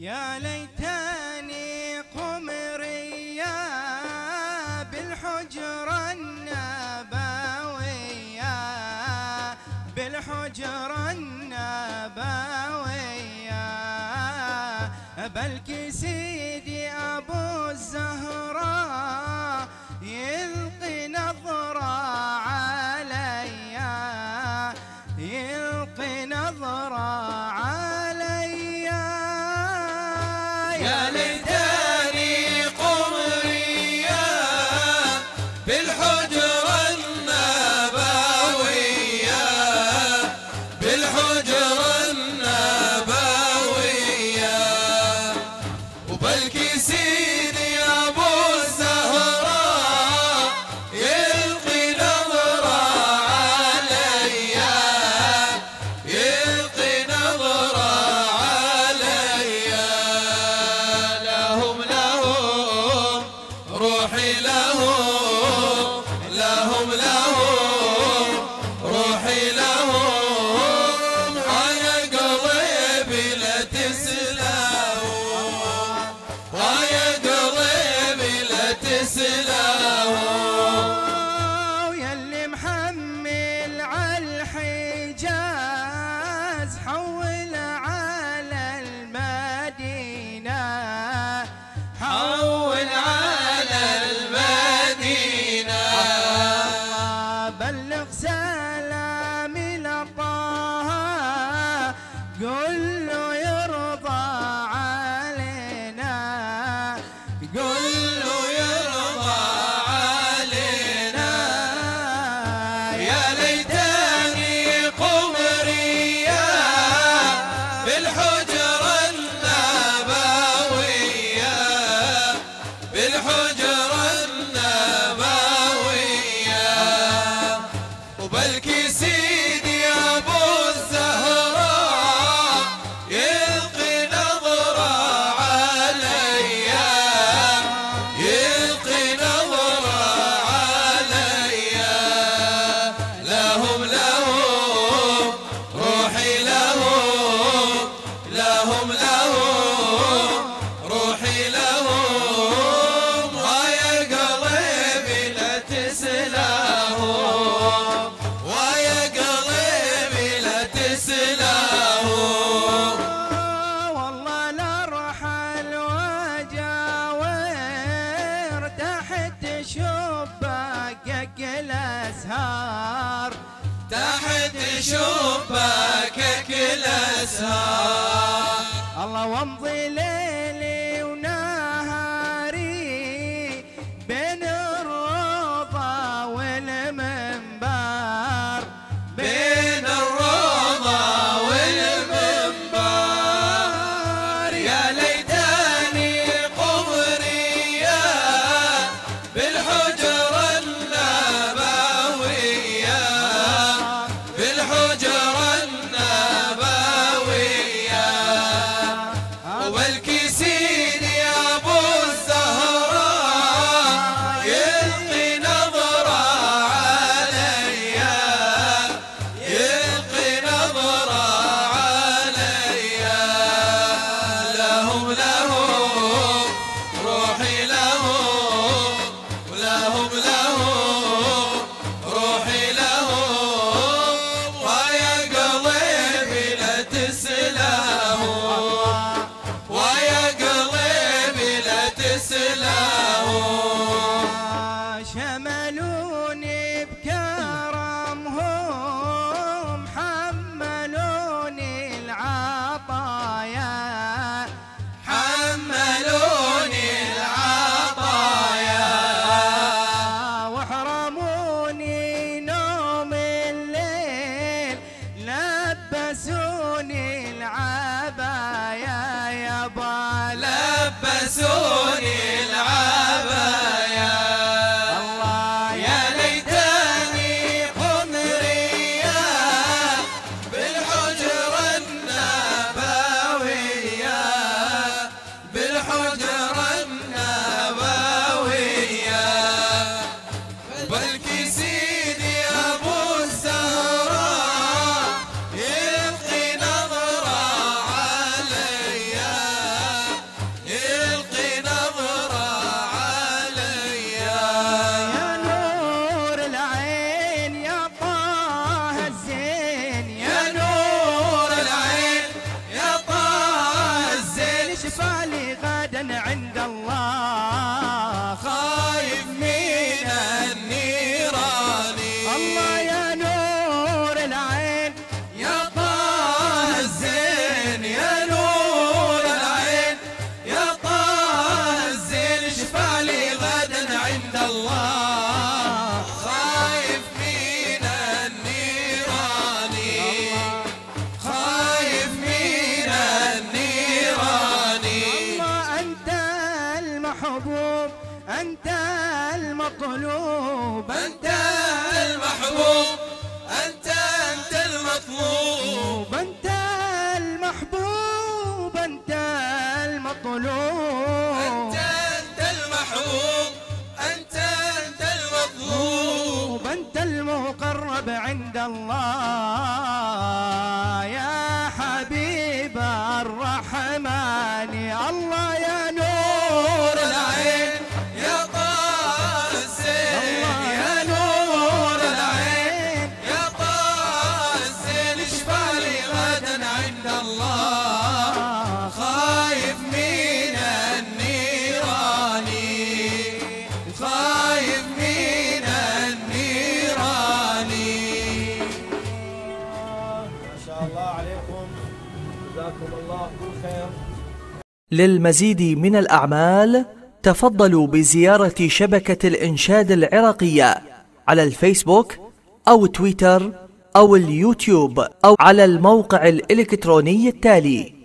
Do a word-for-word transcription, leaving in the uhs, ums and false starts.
يا ليتني قمرية بالحجرة النبوية بالحجرة النبوية بلكي سيدي أبو الزهراء يلقي نظرة عليا يلقي نظرة عليا يا ليتني قمرية بالحجرة النبوية بالحجرة النبوية وبلكي سيدي أبو الزهراء يلقي نظرة عليا يلقي نظرة عليا لهم لهم روحي لهم لهم لهم روحي لهم على قلبي لا تسلموا ويا قلبي لا تسلموا يلي محمل عالحجاز حول على المدينة حول على المدينة بلغ سلامي لطه قل له يرضى علينا قل له يرضى علينا يا ليتني قمرية بالحجرة النبوية بالحجرة النبوية وبلكي سيدي أبو الزهراء يلقي نظرة عليا يلقي نظرة عليا لهم لهم روحي لهم لهم لهم روحي لهم ويا قلبي لا تسلموا ويا قلبي لا تسلموا والله لارحل وجاور تحت شباكك الازهار تحت شباكك الأزهار الله وامضي ليلي ونهاري بين الروضة والمنبر بين الروضة والمنبر يا ليتني قمرية بالحجرة النبوية بالحجرة النبوية وبلكي سيدي أبو الزهراء يلقي نظرة عليا يلقي نظرة عليا لهم لهم روحي لهم ولهم لهم روحي لهم ويا قلبي لا تسلموا ويا قلبي لا تسلموا شملوني بكرمهم حملوني العطايا حملوني العطايا وحرموني نوم الليل لبسوني العبايا يابا لبسوني العبايا الله يا ليتني قمرية بالحجرة النبوية بالحجرة النبوية بلكي سيدي أبو الزهراء يلقي نظرة عليا عند الله، خايف من النيران. الله يا نور العين يا طه الزين، يا نور العين، يا طه الزين، اشفع لي غدا عند الله، خايف من النيران، خايف من النيران. الله أنت المحبوب، أنت المطلوب، أنت المحبوب، أنت أنت المطلوب، أنت المحبوب، أنت المطلوب، أنت أنت المحبوب، أنت أنت المطلوب، أنت المقرب عند الله يا حبيب الرحمن. الله يا نور العين، يا طه الزين، الله يا نور العين، يا طه الزين، اشفع لي غدا عند الله، خايف من النيران، خايف من النيران. ما شاء الله عليكم، جزاكم الله كل خير. للمزيد من الأعمال تفضلوا بزيارة شبكة الإنشاد العراقية على الفيسبوك أو تويتر أو اليوتيوب أو على الموقع الإلكتروني التالي